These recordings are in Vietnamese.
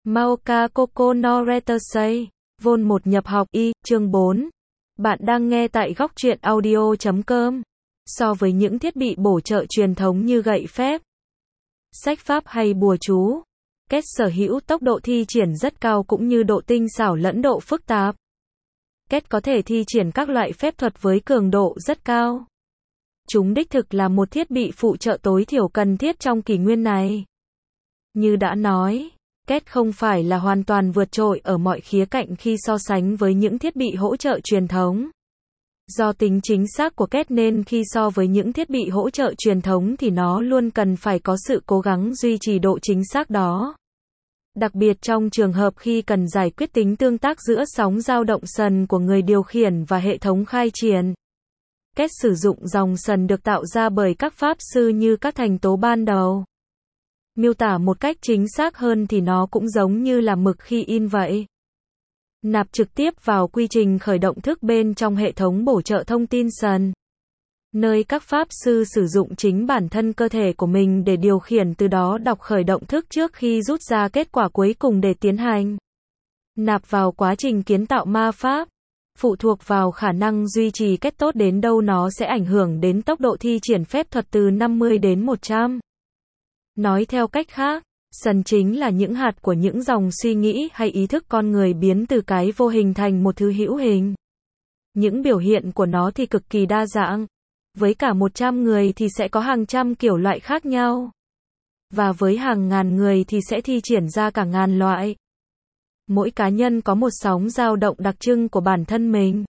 Maoka Koko no Retasei, Vol 1 nhập học Y, chương 4. Bạn đang nghe tại góc truyện audio.com. So với những thiết bị bổ trợ truyền thống như gậy phép, sách pháp hay bùa chú, Ket sở hữu tốc độ thi triển rất cao cũng như độ tinh xảo lẫn độ phức tạp. Ket có thể thi triển các loại phép thuật với cường độ rất cao. Chúng đích thực là một thiết bị phụ trợ tối thiểu cần thiết trong kỷ nguyên này. Như đã nói, Ket không phải là hoàn toàn vượt trội ở mọi khía cạnh khi so sánh với những thiết bị hỗ trợ truyền thống. Do tính chính xác của Ket nên khi so với những thiết bị hỗ trợ truyền thống thì nó luôn cần phải có sự cố gắng duy trì độ chính xác đó. Đặc biệt trong trường hợp khi cần giải quyết tính tương tác giữa sóng dao động sần của người điều khiển và hệ thống khai triển. Ket sử dụng dòng sần được tạo ra bởi các pháp sư như các thành tố ban đầu. Miêu tả một cách chính xác hơn thì nó cũng giống như là mực khi in vậy. Nạp trực tiếp vào quy trình khởi động thức bên trong hệ thống bổ trợ thông tin sần, nơi các pháp sư sử dụng chính bản thân cơ thể của mình để điều khiển, từ đó đọc khởi động thức trước khi rút ra kết quả cuối cùng để tiến hành nạp vào quá trình kiến tạo ma pháp. Phụ thuộc vào khả năng duy trì Ket tốt đến đâu nó sẽ ảnh hưởng đến tốc độ thi triển phép thuật từ 50 đến 100. Nói theo cách khác, sần chính là những hạt của những dòng suy nghĩ hay ý thức con người biến từ cái vô hình thành một thứ hữu hình. Những biểu hiện của nó thì cực kỳ đa dạng. Với cả 100 người thì sẽ có hàng trăm kiểu loại khác nhau. Và với hàng ngàn người thì sẽ thi triển ra cả ngàn loại. Mỗi cá nhân có một sóng dao động đặc trưng của bản thân mình.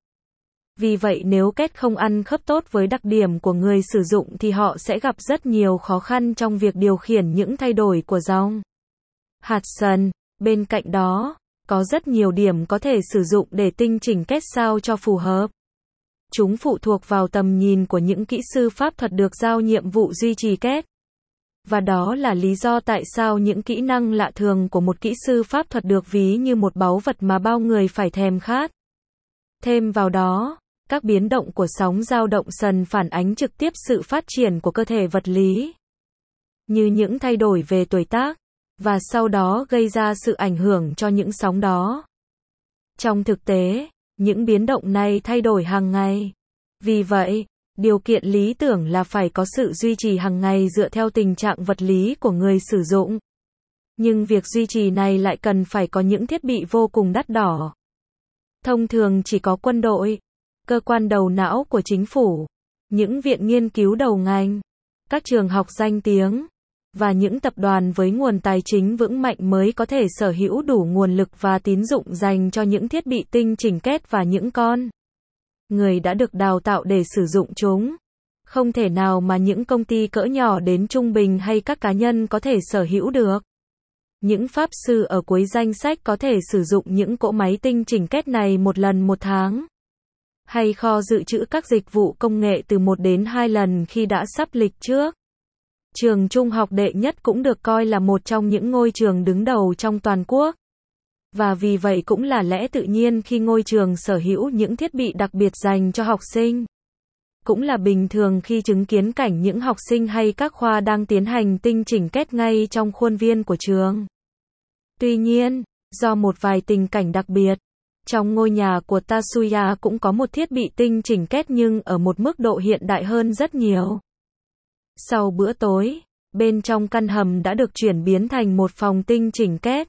Vì vậy nếu Ket không ăn khớp tốt với đặc điểm của người sử dụng thì họ sẽ gặp rất nhiều khó khăn trong việc điều khiển những thay đổi của dòng hạt sần. Bên cạnh đó, có rất nhiều điểm có thể sử dụng để tinh chỉnh Ket sao cho phù hợp. Chúng phụ thuộc vào tầm nhìn của những kỹ sư pháp thuật được giao nhiệm vụ duy trì Ket. Và đó là lý do tại sao những kỹ năng lạ thường của một kỹ sư pháp thuật được ví như một báu vật mà bao người phải thèm khát. Thêm vào đó, các biến động của sóng dao động sần phản ánh trực tiếp sự phát triển của cơ thể vật lý, như những thay đổi về tuổi tác, và sau đó gây ra sự ảnh hưởng cho những sóng đó. Trong thực tế, những biến động này thay đổi hàng ngày. Vì vậy, điều kiện lý tưởng là phải có sự duy trì hàng ngày dựa theo tình trạng vật lý của người sử dụng. Nhưng việc duy trì này lại cần phải có những thiết bị vô cùng đắt đỏ. Thông thường chỉ có quân đội, cơ quan đầu não của chính phủ, những viện nghiên cứu đầu ngành, các trường học danh tiếng, và những tập đoàn với nguồn tài chính vững mạnh mới có thể sở hữu đủ nguồn lực và tín dụng dành cho những thiết bị tinh chỉnh Ket và những con người đã được đào tạo để sử dụng chúng. Không thể nào mà những công ty cỡ nhỏ đến trung bình hay các cá nhân có thể sở hữu được. Những pháp sư ở cuối danh sách có thể sử dụng những cỗ máy tinh chỉnh Ket này một lần một tháng. Hay kho dự trữ các dịch vụ công nghệ từ 1 đến 2 lần khi đã sắp lịch trước. Trường trung học đệ nhất cũng được coi là một trong những ngôi trường đứng đầu trong toàn quốc. Và vì vậy cũng là lẽ tự nhiên khi ngôi trường sở hữu những thiết bị đặc biệt dành cho học sinh. Cũng là bình thường khi chứng kiến cảnh những học sinh hay các khoa đang tiến hành tinh chỉnh Ket ngay trong khuôn viên của trường. Tuy nhiên, do một vài tình cảnh đặc biệt, trong ngôi nhà của Tatsuya cũng có một thiết bị tinh chỉnh Ket nhưng ở một mức độ hiện đại hơn rất nhiều. Sau bữa tối, bên trong căn hầm đã được chuyển biến thành một phòng tinh chỉnh Ket.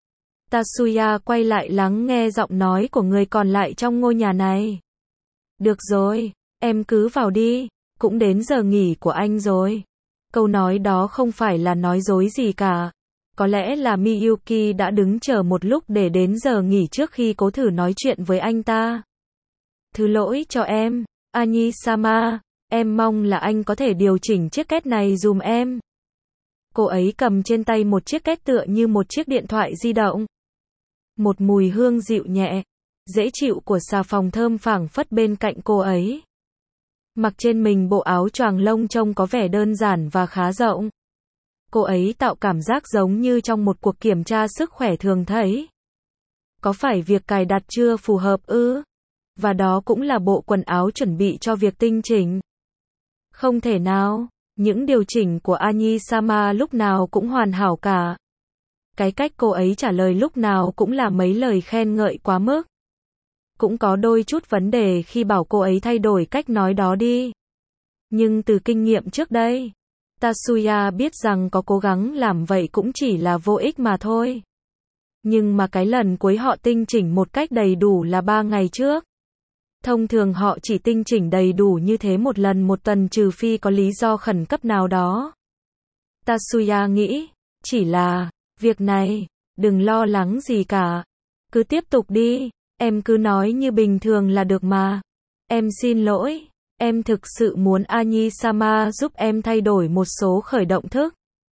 Tatsuya quay lại lắng nghe giọng nói của người còn lại trong ngôi nhà này. Được rồi, em cứ vào đi, cũng đến giờ nghỉ của anh rồi. Câu nói đó không phải là nói dối gì cả. Có lẽ là Miyuki đã đứng chờ một lúc để đến giờ nghỉ trước khi cố thử nói chuyện với anh ta. Thứ lỗi cho em, Anyi-sama, em mong là anh có thể điều chỉnh chiếc Ket này dùm em. Cô ấy cầm trên tay một chiếc Ket tựa như một chiếc điện thoại di động. Một mùi hương dịu nhẹ, dễ chịu của xà phòng thơm phảng phất bên cạnh cô ấy. Mặc trên mình bộ áo choàng lông trông có vẻ đơn giản và khá rộng. Cô ấy tạo cảm giác giống như trong một cuộc kiểm tra sức khỏe thường thấy. Có phải việc cài đặt chưa phù hợp ư? Và đó cũng là bộ quần áo chuẩn bị cho việc tinh chỉnh. Không thể nào, những điều chỉnh của Anyi-sama lúc nào cũng hoàn hảo cả. Cái cách cô ấy trả lời lúc nào cũng là mấy lời khen ngợi quá mức. Cũng có đôi chút vấn đề khi bảo cô ấy thay đổi cách nói đó đi. Nhưng từ kinh nghiệm trước đây, Tatsuya biết rằng có cố gắng làm vậy cũng chỉ là vô ích mà thôi. Nhưng mà cái lần cuối họ tinh chỉnh một cách đầy đủ là 3 ngày trước. Thông thường họ chỉ tinh chỉnh đầy đủ như thế một lần một tuần trừ phi có lý do khẩn cấp nào đó. Tatsuya nghĩ, chỉ là, việc này, đừng lo lắng gì cả. Cứ tiếp tục đi, em cứ nói như bình thường là được mà. Em xin lỗi, em thực sự muốn Anyi-sama giúp em thay đổi một số khởi động thức.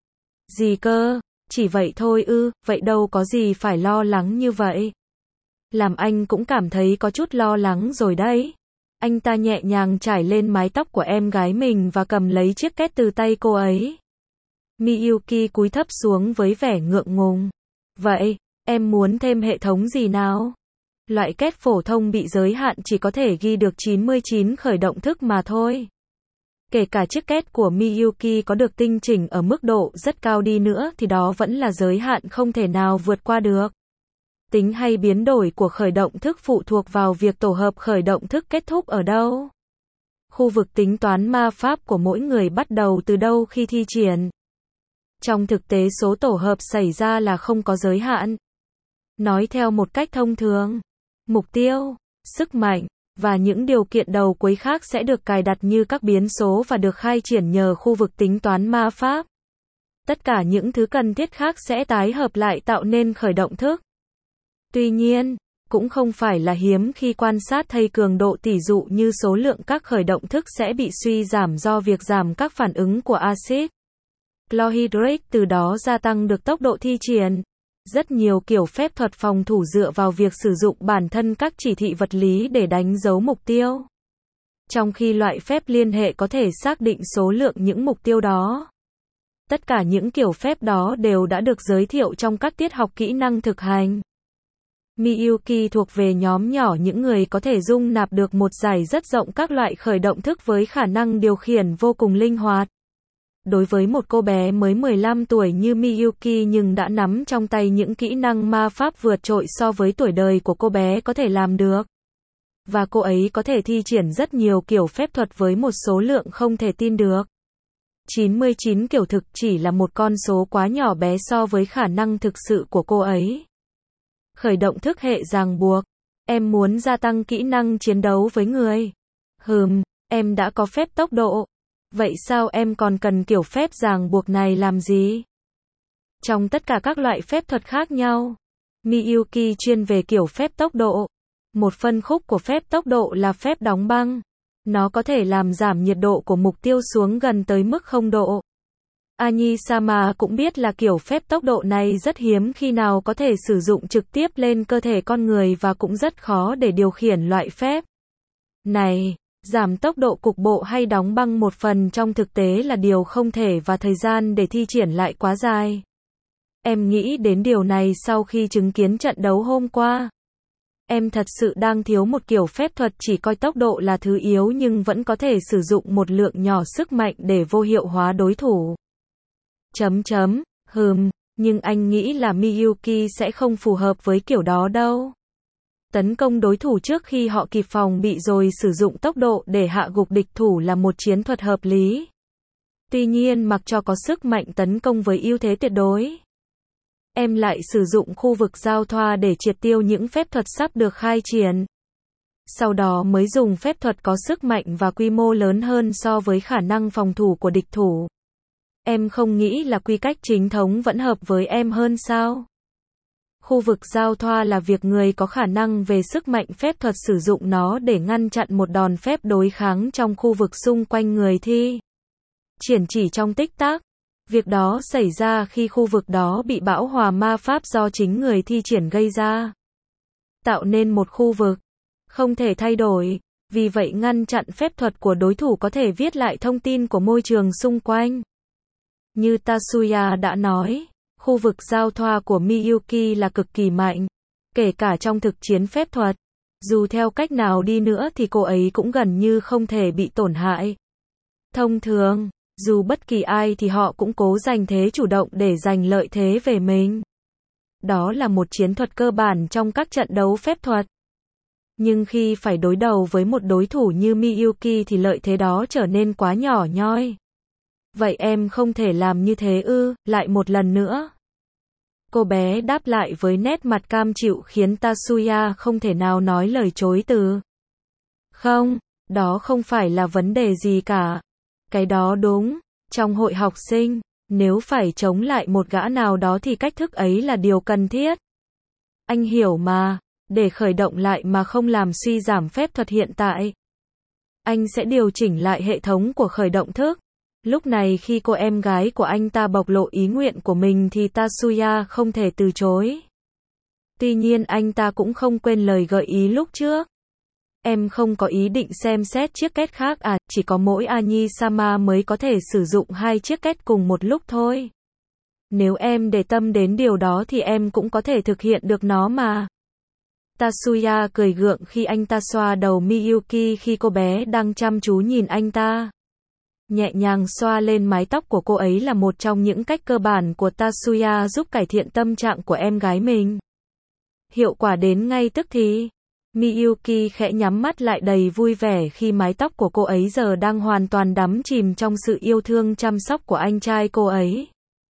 Gì cơ, chỉ vậy thôi ư, vậy đâu có gì phải lo lắng như vậy. Làm anh cũng cảm thấy có chút lo lắng rồi đấy. Anh ta nhẹ nhàng trải lên mái tóc của em gái mình và cầm lấy chiếc két từ tay cô ấy. Miyuki cúi thấp xuống với vẻ ngượng ngùng. Vậy, em muốn thêm hệ thống gì nào? Loại két phổ thông bị giới hạn chỉ có thể ghi được 99 khởi động thức mà thôi. Kể cả chiếc két của Miyuki có được tinh chỉnh ở mức độ rất cao đi nữa thì đó vẫn là giới hạn không thể nào vượt qua được. Tính hay biến đổi của khởi động thức phụ thuộc vào việc tổ hợp khởi động thức kết thúc ở đâu. Khu vực tính toán ma pháp của mỗi người bắt đầu từ đâu khi thi triển. Trong thực tế số tổ hợp xảy ra là không có giới hạn. Nói theo một cách thông thường, mục tiêu, sức mạnh, và những điều kiện đầu cuối khác sẽ được cài đặt như các biến số và được khai triển nhờ khu vực tính toán ma pháp. Tất cả những thứ cần thiết khác sẽ tái hợp lại tạo nên khởi động thức. Tuy nhiên, cũng không phải là hiếm khi quan sát thấy cường độ tỷ dụ như số lượng các khởi động thức sẽ bị suy giảm do việc giảm các phản ứng của axit chlorhydric, từ đó gia tăng được tốc độ thi triển. Rất nhiều kiểu phép thuật phòng thủ dựa vào việc sử dụng bản thân các chỉ thị vật lý để đánh dấu mục tiêu. Trong khi loại phép liên hệ có thể xác định số lượng những mục tiêu đó. Tất cả những kiểu phép đó đều đã được giới thiệu trong các tiết học kỹ năng thực hành. Miyuki thuộc về nhóm nhỏ những người có thể dung nạp được một dải rất rộng các loại khởi động thức với khả năng điều khiển vô cùng linh hoạt. Đối với một cô bé mới 15 tuổi như Miyuki nhưng đã nắm trong tay những kỹ năng ma pháp vượt trội so với tuổi đời của cô bé có thể làm được. Và cô ấy có thể thi triển rất nhiều kiểu phép thuật với một số lượng không thể tin được. 99 kiểu thực chỉ là một con số quá nhỏ bé so với khả năng thực sự của cô ấy. Khởi động thức hệ ràng buộc. Em muốn gia tăng kỹ năng chiến đấu với người. Em đã có phép tốc độ. Vậy sao em còn cần kiểu phép ràng buộc này làm gì? Trong tất cả các loại phép thuật khác nhau, Miyuki chuyên về kiểu phép tốc độ. Một phân khúc của phép tốc độ là phép đóng băng. Nó có thể làm giảm nhiệt độ của mục tiêu xuống gần tới mức 0 độ. Anyi-sama cũng biết là kiểu phép tốc độ này rất hiếm khi nào có thể sử dụng trực tiếp lên cơ thể con người và cũng rất khó để điều khiển loại phép này. Giảm tốc độ cục bộ hay đóng băng một phần trong thực tế là điều không thể và thời gian để thi triển lại quá dài. Em nghĩ đến điều này sau khi chứng kiến trận đấu hôm qua. Em thật sự đang thiếu một kiểu phép thuật chỉ coi tốc độ là thứ yếu nhưng vẫn có thể sử dụng một lượng nhỏ sức mạnh để vô hiệu hóa đối thủ. Nhưng anh nghĩ là Miyuki sẽ không phù hợp với kiểu đó đâu. Tấn công đối thủ trước khi họ kịp phòng bị rồi sử dụng tốc độ để hạ gục địch thủ là một chiến thuật hợp lý. Tuy nhiên mặc cho có sức mạnh tấn công với ưu thế tuyệt đối, em lại sử dụng khu vực giao thoa để triệt tiêu những phép thuật sắp được khai triển. Sau đó mới dùng phép thuật có sức mạnh và quy mô lớn hơn so với khả năng phòng thủ của địch thủ. Em không nghĩ là quy cách chính thống vẫn hợp với em hơn sao? Khu vực giao thoa là việc người có khả năng về sức mạnh phép thuật sử dụng nó để ngăn chặn một đòn phép đối kháng trong khu vực xung quanh người thi triển chỉ trong tích tắc. Việc đó xảy ra khi khu vực đó bị bão hòa ma pháp do chính người thi triển gây ra, tạo nên một khu vực không thể thay đổi, vì vậy ngăn chặn phép thuật của đối thủ có thể viết lại thông tin của môi trường xung quanh. Như Tatsuya đã nói, khu vực giao thoa của Miyuki là cực kỳ mạnh, kể cả trong thực chiến phép thuật. Dù theo cách nào đi nữa thì cô ấy cũng gần như không thể bị tổn hại. Thông thường, dù bất kỳ ai thì họ cũng cố giành thế chủ động để giành lợi thế về mình. Đó là một chiến thuật cơ bản trong các trận đấu phép thuật. Nhưng khi phải đối đầu với một đối thủ như Miyuki thì lợi thế đó trở nên quá nhỏ nhoi. Vậy em không thể làm như thế ư? Lại một lần nữa. Cô bé đáp lại với nét mặt cam chịu khiến Tatsuya không thể nào nói lời chối từ. Không, đó không phải là vấn đề gì cả. Cái đó đúng. Trong hội học sinh, nếu phải chống lại một gã nào đó thì cách thức ấy là điều cần thiết. Anh hiểu mà, để khởi động lại mà không làm suy giảm phép thuật hiện tại. Anh sẽ điều chỉnh lại hệ thống của khởi động thức. Lúc này khi cô em gái của anh ta bộc lộ ý nguyện của mình thì Tatsuya không thể từ chối. Tuy nhiên anh ta cũng không quên lời gợi ý lúc trước. Em không có ý định xem xét chiếc két khác à, chỉ có mỗi Ani-sama mới có thể sử dụng hai chiếc két cùng một lúc thôi. Nếu em để tâm đến điều đó thì em cũng có thể thực hiện được nó mà. Tatsuya cười gượng khi anh ta xoa đầu Miyuki khi cô bé đang chăm chú nhìn anh ta. Nhẹ nhàng xoa lên mái tóc của cô ấy là một trong những cách cơ bản của Tatsuya giúp cải thiện tâm trạng của em gái mình. Hiệu quả đến ngay tức thì. Miyuki khẽ nhắm mắt lại đầy vui vẻ khi mái tóc của cô ấy giờ đang hoàn toàn đắm chìm trong sự yêu thương chăm sóc của anh trai cô ấy.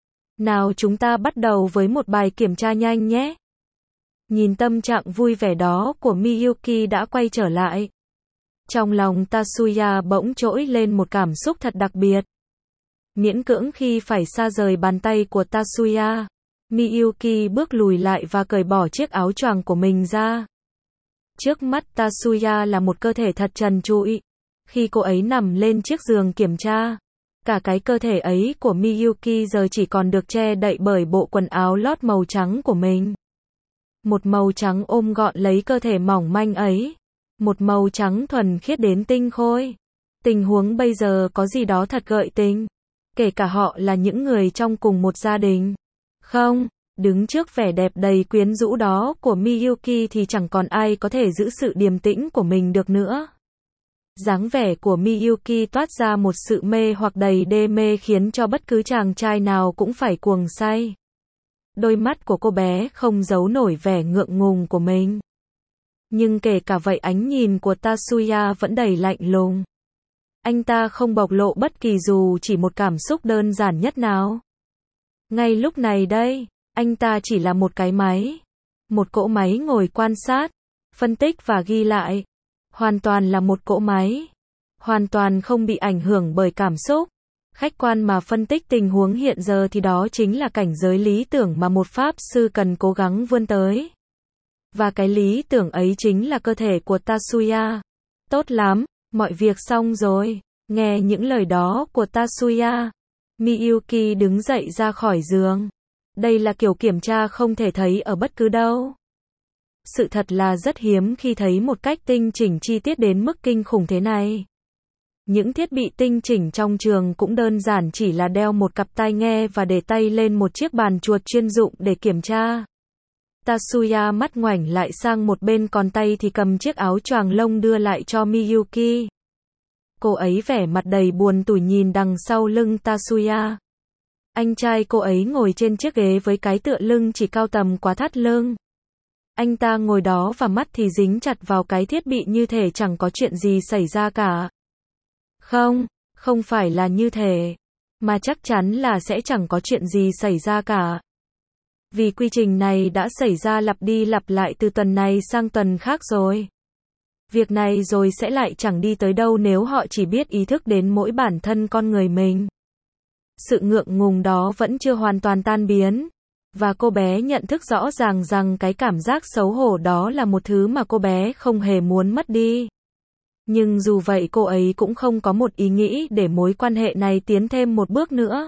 Nào chúng ta bắt đầu với một bài kiểm tra nhanh nhé. Nhìn tâm trạng vui vẻ đó của Miyuki đã quay trở lại. Trong lòng Tatsuya bỗng trỗi lên một cảm xúc thật đặc biệt. Miễn cưỡng khi phải xa rời bàn tay của Tatsuya, Miyuki bước lùi lại và cởi bỏ chiếc áo choàng của mình ra. Trước mắt Tatsuya là một cơ thể thật trần trụi. Khi cô ấy nằm lên chiếc giường kiểm tra, cả cái cơ thể ấy của Miyuki giờ chỉ còn được che đậy bởi bộ quần áo lót màu trắng của mình. Một màu trắng ôm gọn lấy cơ thể mỏng manh ấy. Một màu trắng thuần khiết đến tinh khôi. Tình huống bây giờ có gì đó thật gợi tình. Kể cả họ là những người trong cùng một gia đình. Không, đứng trước vẻ đẹp đầy quyến rũ đó của Miyuki thì chẳng còn ai có thể giữ sự điềm tĩnh của mình được nữa. Dáng vẻ của Miyuki toát ra một sự mê hoặc đầy đê mê khiến cho bất cứ chàng trai nào cũng phải cuồng say. Đôi mắt của cô bé không giấu nổi vẻ ngượng ngùng của mình. Nhưng kể cả vậy ánh nhìn của Tatsuya vẫn đầy lạnh lùng. Anh ta không bộc lộ bất kỳ dù chỉ một cảm xúc đơn giản nhất nào. Ngay lúc này đây, anh ta chỉ là một cái máy. Một cỗ máy ngồi quan sát, phân tích và ghi lại. Hoàn toàn là một cỗ máy. Hoàn toàn không bị ảnh hưởng bởi cảm xúc. Khách quan mà phân tích tình huống hiện giờ thì đó chính là cảnh giới lý tưởng mà một pháp sư cần cố gắng vươn tới. Và cái lý tưởng ấy chính là cơ thể của Tatsuya. Tốt lắm, mọi việc xong rồi. Nghe những lời đó của Tatsuya, Miyuki đứng dậy ra khỏi giường. Đây là kiểu kiểm tra không thể thấy ở bất cứ đâu. Sự thật là rất hiếm khi thấy một cách tinh chỉnh chi tiết đến mức kinh khủng thế này. Những thiết bị tinh chỉnh trong trường cũng đơn giản chỉ là đeo một cặp tai nghe và để tay lên một chiếc bàn chuột chuyên dụng để kiểm tra. Tatsuya mắt ngoảnh lại sang một bên còn tay thì cầm chiếc áo choàng lông đưa lại cho Miyuki. Cô ấy vẻ mặt đầy buồn tủi nhìn đằng sau lưng Tatsuya. Anh trai cô ấy ngồi trên chiếc ghế với cái tựa lưng chỉ cao tầm quá thắt lưng. Anh ta ngồi đó và mắt thì dính chặt vào cái thiết bị như thể chẳng có chuyện gì xảy ra cả. Không, không phải là như thế, mà chắc chắn là sẽ chẳng có chuyện gì xảy ra cả. Vì quy trình này đã xảy ra lặp đi lặp lại từ tuần này sang tuần khác rồi. Việc này rồi sẽ lại chẳng đi tới đâu nếu họ chỉ biết ý thức đến mỗi bản thân con người mình. Sự ngượng ngùng đó vẫn chưa hoàn toàn tan biến. Và cô bé nhận thức rõ ràng rằng cái cảm giác xấu hổ đó là một thứ mà cô bé không hề muốn mất đi. Nhưng dù vậy cô ấy cũng không có một ý nghĩ để mối quan hệ này tiến thêm một bước nữa.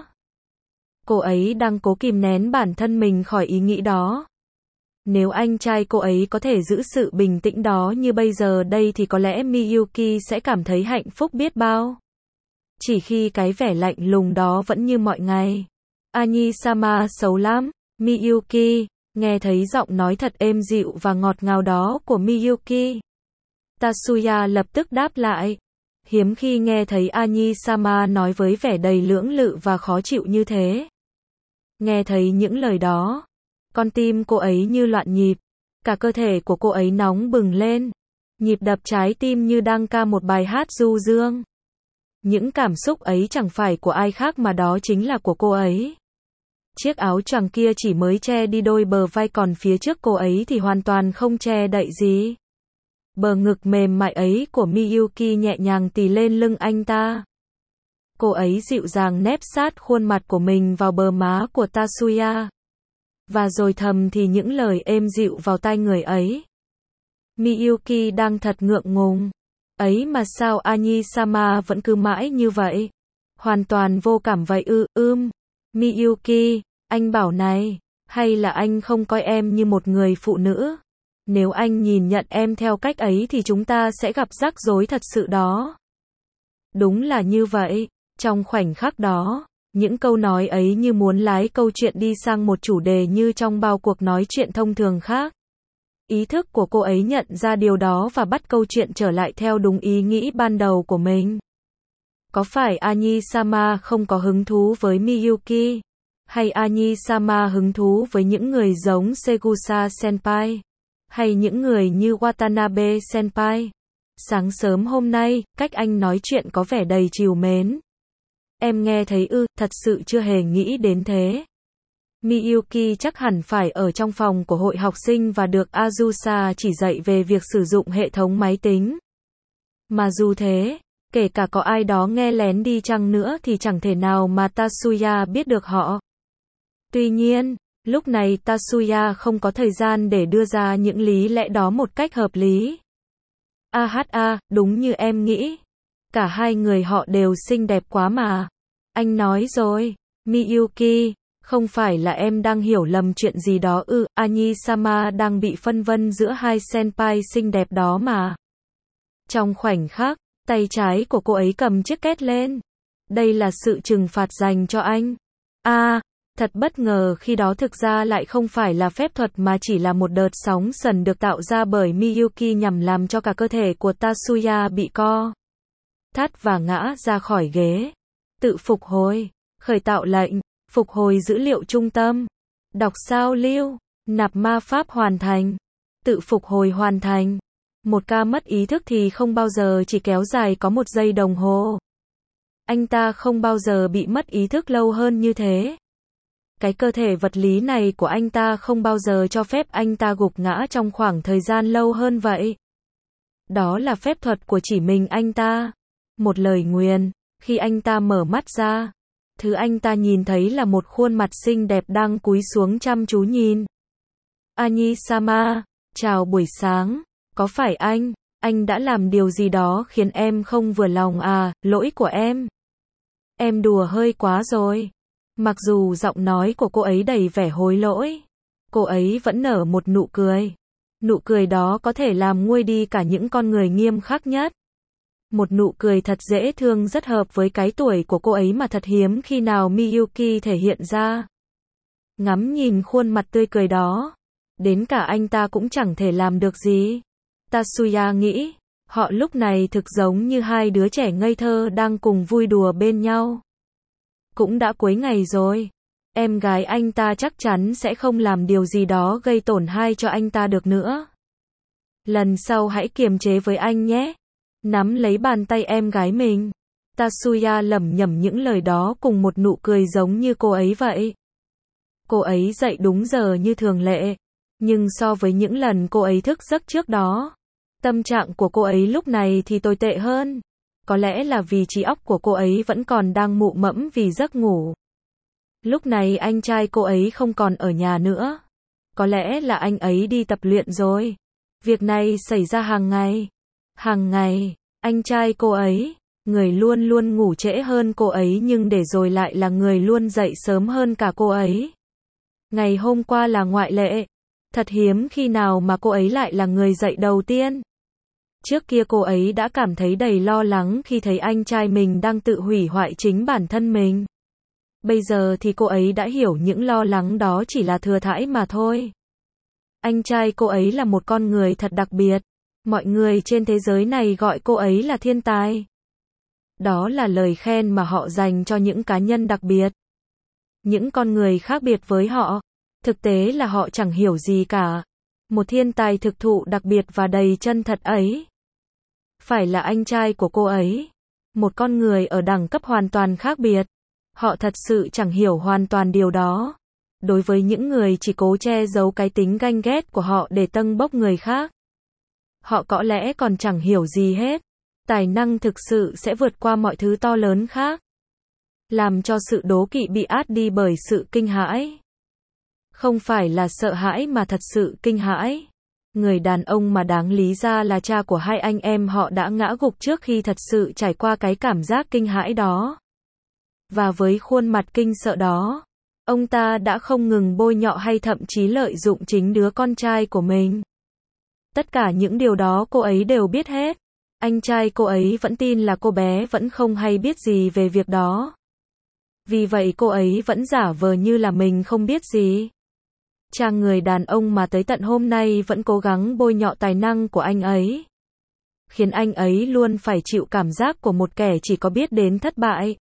Cô ấy đang cố kìm nén bản thân mình khỏi ý nghĩ đó. Nếu anh trai cô ấy có thể giữ sự bình tĩnh đó như bây giờ đây thì có lẽ Miyuki sẽ cảm thấy hạnh phúc biết bao. Chỉ khi cái vẻ lạnh lùng đó vẫn như mọi ngày. Ani-sama xấu lắm, Miyuki, nghe thấy giọng nói thật êm dịu và ngọt ngào đó của Miyuki. Tatsuya lập tức đáp lại. Hiếm khi nghe thấy Ani-sama nói với vẻ đầy lưỡng lự và khó chịu như thế. Nghe thấy những lời đó, Con tim cô ấy như loạn nhịp, cả cơ thể của cô ấy nóng bừng lên, nhịp đập trái tim như đang ca một bài hát du dương. Những cảm xúc ấy chẳng phải của ai khác mà đó chính là của cô ấy. Chiếc áo choàng kia chỉ mới che đi đôi bờ vai, còn phía trước cô ấy thì hoàn toàn không che đậy gì. Bờ ngực mềm mại ấy của Miyuki nhẹ nhàng tì lên lưng anh ta. Cô ấy dịu dàng nép sát khuôn mặt của mình vào bờ má của Tatsuya. Và rồi thầm thì những lời êm dịu vào tai người ấy. Miyuki đang thật ngượng ngùng. Ấy mà sao Anji-sama vẫn cứ mãi như vậy? Hoàn toàn vô cảm vậy ư? Miyuki, anh bảo này, hay là anh không coi em như một người phụ nữ? Nếu anh nhìn nhận em theo cách ấy thì chúng ta sẽ gặp rắc rối thật sự đó. Đúng là như vậy. Trong khoảnh khắc đó, những câu nói ấy như muốn lái câu chuyện đi sang một chủ đề như trong bao cuộc nói chuyện thông thường khác. Ý thức của cô ấy nhận ra điều đó và bắt câu chuyện trở lại theo đúng ý nghĩ ban đầu của mình. Có phải Anji-sama không có hứng thú với Miyuki? Hay Anji-sama hứng thú với những người giống Segusa-senpai? Hay những người như Watanabe-senpai? Sáng sớm hôm nay, cách anh nói chuyện có vẻ đầy trìu mến. Em nghe thấy ư? Thật sự chưa hề nghĩ đến thế. Miyuki chắc hẳn phải ở trong phòng của hội học sinh và được Azusa chỉ dạy về việc sử dụng hệ thống máy tính. Mà dù thế, kể cả có ai đó nghe lén đi chăng nữa thì chẳng thể nào mà Tatsuya biết được họ. Tuy nhiên, lúc này Tatsuya không có thời gian để đưa ra những lý lẽ đó một cách hợp lý. Đúng như em nghĩ. Cả hai người họ đều xinh đẹp quá mà. Anh nói rồi, Miyuki, không phải là em đang hiểu lầm chuyện gì đó ư? Anji-sama đang bị phân vân giữa hai senpai xinh đẹp đó mà. Trong khoảnh khắc, tay trái của cô ấy cầm chiếc két lên. Đây là sự trừng phạt dành cho anh. Thật bất ngờ khi đó thực ra lại không phải là phép thuật mà chỉ là một đợt sóng sần được tạo ra bởi Miyuki nhằm làm cho cả cơ thể của Tatsuya bị co thắt và ngã ra khỏi ghế. Tự phục hồi, khởi tạo lệnh, phục hồi dữ liệu trung tâm, đọc sao lưu, nạp ma pháp hoàn thành, tự phục hồi hoàn thành. Một ca mất ý thức thì không bao giờ chỉ kéo dài có 1 giây đồng hồ. Anh ta không bao giờ bị mất ý thức lâu hơn như thế. Cái cơ thể vật lý này của anh ta không bao giờ cho phép anh ta gục ngã trong khoảng thời gian lâu hơn vậy. Đó là phép thuật của chỉ mình anh ta. Một lời nguyền. Khi anh ta mở mắt ra, thứ anh ta nhìn thấy là một khuôn mặt xinh đẹp đang cúi xuống chăm chú nhìn. Anji-sama, chào buổi sáng. Có phải anh đã làm điều gì đó khiến em không vừa lòng à? Lỗi của em. Em đùa hơi quá rồi. Mặc dù giọng nói của cô ấy đầy vẻ hối lỗi, cô ấy vẫn nở một nụ cười. Nụ cười đó có thể làm nguôi đi cả những con người nghiêm khắc nhất. Một nụ cười thật dễ thương rất hợp với cái tuổi của cô ấy mà thật hiếm khi nào Miyuki thể hiện ra. Ngắm nhìn khuôn mặt tươi cười đó, đến cả anh ta cũng chẳng thể làm được gì. Tatsuya nghĩ, họ lúc này thực giống như hai đứa trẻ ngây thơ đang cùng vui đùa bên nhau. Cũng đã cuối ngày rồi. Em gái anh ta chắc chắn sẽ không làm điều gì đó gây tổn hại cho anh ta được nữa. Lần sau hãy kiềm chế với anh nhé. Nắm lấy bàn tay em gái mình. Tatsuya lẩm nhẩm những lời đó cùng một nụ cười giống như cô ấy vậy. Cô ấy dậy đúng giờ như thường lệ. Nhưng so với những lần cô ấy thức giấc trước đó, tâm trạng của cô ấy lúc này thì tồi tệ hơn. Có lẽ là vì trí óc của cô ấy vẫn còn đang mụ mẫm vì giấc ngủ. Lúc này anh trai cô ấy không còn ở nhà nữa. Có lẽ là anh ấy đi tập luyện rồi. Việc này xảy ra hàng ngày. Hàng ngày, anh trai cô ấy, người luôn luôn ngủ trễ hơn cô ấy nhưng để rồi lại là người luôn dậy sớm hơn cả cô ấy. Ngày hôm qua là ngoại lệ. Thật hiếm khi nào mà cô ấy lại là người dậy đầu tiên. Trước kia cô ấy đã cảm thấy đầy lo lắng khi thấy anh trai mình đang tự hủy hoại chính bản thân mình. Bây giờ thì cô ấy đã hiểu những lo lắng đó chỉ là thừa thãi mà thôi. Anh trai cô ấy là một con người thật đặc biệt. Mọi người trên thế giới này gọi cô ấy là thiên tài. Đó là lời khen mà họ dành cho những cá nhân đặc biệt. Những con người khác biệt với họ. Thực tế là họ chẳng hiểu gì cả. Một thiên tài thực thụ đặc biệt và đầy chân thật ấy. Phải là anh trai của cô ấy. Một con người ở đẳng cấp hoàn toàn khác biệt. Họ thật sự chẳng hiểu hoàn toàn điều đó. Đối với những người chỉ cố che giấu cái tính ganh ghét của họ để tâng bốc người khác. Họ có lẽ còn chẳng hiểu gì hết. Tài năng thực sự sẽ vượt qua mọi thứ to lớn khác. Làm cho sự đố kỵ bị át đi bởi sự kinh hãi. Không phải là sợ hãi mà thật sự kinh hãi. Người đàn ông mà đáng lý ra là cha của hai anh em họ đã ngã gục trước khi thật sự trải qua cái cảm giác kinh hãi đó. Và với khuôn mặt kinh sợ đó, ông ta đã không ngừng bôi nhọ hay thậm chí lợi dụng chính đứa con trai của mình. Tất cả những điều đó cô ấy đều biết hết. Anh trai cô ấy vẫn tin là cô bé vẫn không hay biết gì về việc đó. Vì vậy cô ấy vẫn giả vờ như là mình không biết gì. Cha người đàn ông mà tới tận hôm nay vẫn cố gắng bôi nhọ tài năng của anh ấy. Khiến anh ấy luôn phải chịu cảm giác của một kẻ chỉ có biết đến thất bại.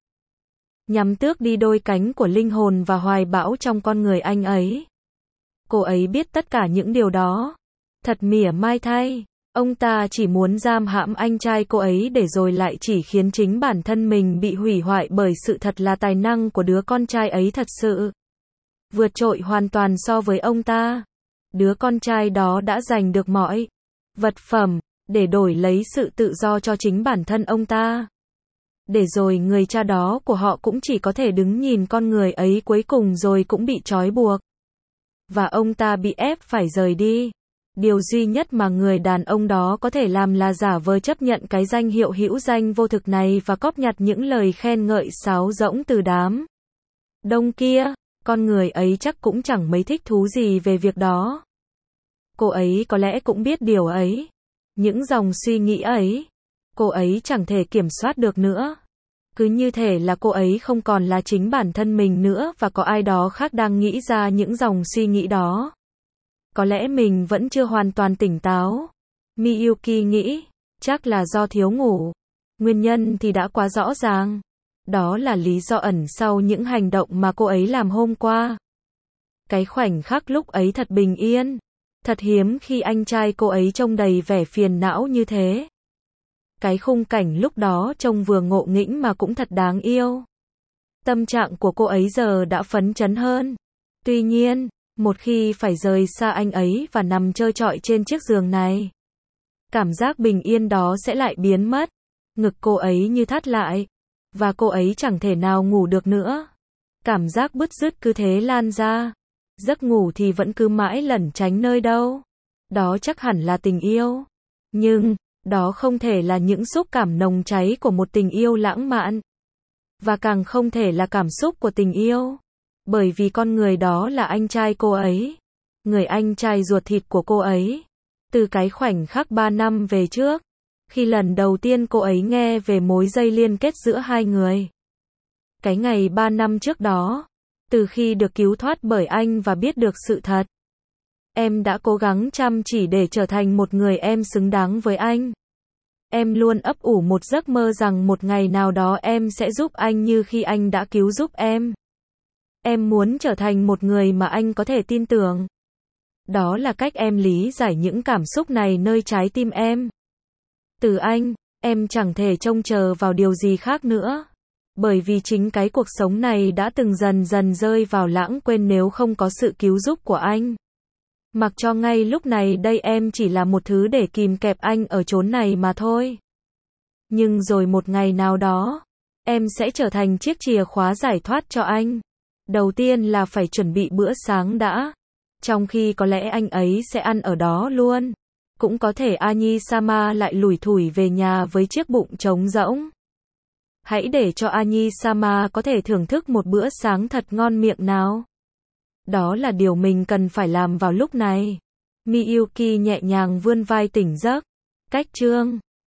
Nhằm tước đi đôi cánh của linh hồn và hoài bão trong con người anh ấy. Cô ấy biết tất cả những điều đó. Thật mỉa mai thay. Ông ta chỉ muốn giam hãm anh trai cô ấy để rồi lại chỉ khiến chính bản thân mình bị hủy hoại bởi sự thật là tài năng của đứa con trai ấy thật sự vượt trội hoàn toàn so với ông ta. Đứa con trai đó đã giành được mọi vật phẩm để đổi lấy sự tự do cho chính bản thân ông ta. Để rồi người cha đó của họ cũng chỉ có thể đứng nhìn con người ấy cuối cùng rồi cũng bị trói buộc. Và ông ta bị ép phải rời đi. Điều duy nhất mà người đàn ông đó có thể làm là giả vờ chấp nhận cái danh hiệu hữu danh vô thực này và cóp nhặt những lời khen ngợi sáo rỗng từ đám đông kia. Con người ấy chắc cũng chẳng mấy thích thú gì về việc đó. Cô ấy có lẽ cũng biết điều ấy. Những dòng suy nghĩ ấy, cô ấy chẳng thể kiểm soát được nữa. Cứ như thể là cô ấy không còn là chính bản thân mình nữa và có ai đó khác đang nghĩ ra những dòng suy nghĩ đó. Có lẽ mình vẫn chưa hoàn toàn tỉnh táo. Miyuki nghĩ, chắc là do thiếu ngủ. Nguyên nhân thì đã quá rõ ràng. Đó là lý do ẩn sau những hành động mà cô ấy làm hôm qua. Cái khoảnh khắc lúc ấy thật bình yên. Thật hiếm khi anh trai cô ấy trông đầy vẻ phiền não như thế. Cái khung cảnh lúc đó trông vừa ngộ nghĩnh mà cũng thật đáng yêu. Tâm trạng của cô ấy giờ đã phấn chấn hơn. Tuy nhiên, một khi phải rời xa anh ấy và nằm trơ trọi trên chiếc giường này, cảm giác bình yên đó sẽ lại biến mất. Ngực cô ấy như thắt lại. Và cô ấy chẳng thể nào ngủ được nữa. Cảm giác bứt rứt cứ thế lan ra. Giấc ngủ thì vẫn cứ mãi lẩn tránh nơi đâu. Đó chắc hẳn là tình yêu. Nhưng, đó không thể là những xúc cảm nồng cháy của một tình yêu lãng mạn. Và càng không thể là cảm xúc của tình yêu. Bởi vì con người đó là anh trai cô ấy. Người anh trai ruột thịt của cô ấy. Từ cái khoảnh khắc 3 năm về trước. Khi lần đầu tiên cô ấy nghe về mối dây liên kết giữa hai người. Cái ngày 3 năm trước đó. Từ khi được cứu thoát bởi anh và biết được sự thật. Em đã cố gắng chăm chỉ để trở thành một người em xứng đáng với anh. Em luôn ấp ủ một giấc mơ rằng một ngày nào đó em sẽ giúp anh như khi anh đã cứu giúp em. Em muốn trở thành một người mà anh có thể tin tưởng. Đó là cách em lý giải những cảm xúc này nơi trái tim em. Từ anh, em chẳng thể trông chờ vào điều gì khác nữa. Bởi vì chính cái cuộc sống này đã từng dần dần rơi vào lãng quên nếu không có sự cứu giúp của anh. Mặc cho ngay lúc này đây em chỉ là một thứ để kìm kẹp anh ở chốn này mà thôi. Nhưng rồi một ngày nào đó, em sẽ trở thành chiếc chìa khóa giải thoát cho anh. Đầu tiên là phải chuẩn bị bữa sáng đã. Trong khi có lẽ anh ấy sẽ ăn ở đó luôn. Cũng có thể Anyi-sama lại lủi thủi về nhà với chiếc bụng trống rỗng. Hãy để cho Anyi-sama có thể thưởng thức một bữa sáng thật ngon miệng nào. Đó là điều mình cần phải làm vào lúc này. Miyuki nhẹ nhàng vươn vai tỉnh giấc. Cách chương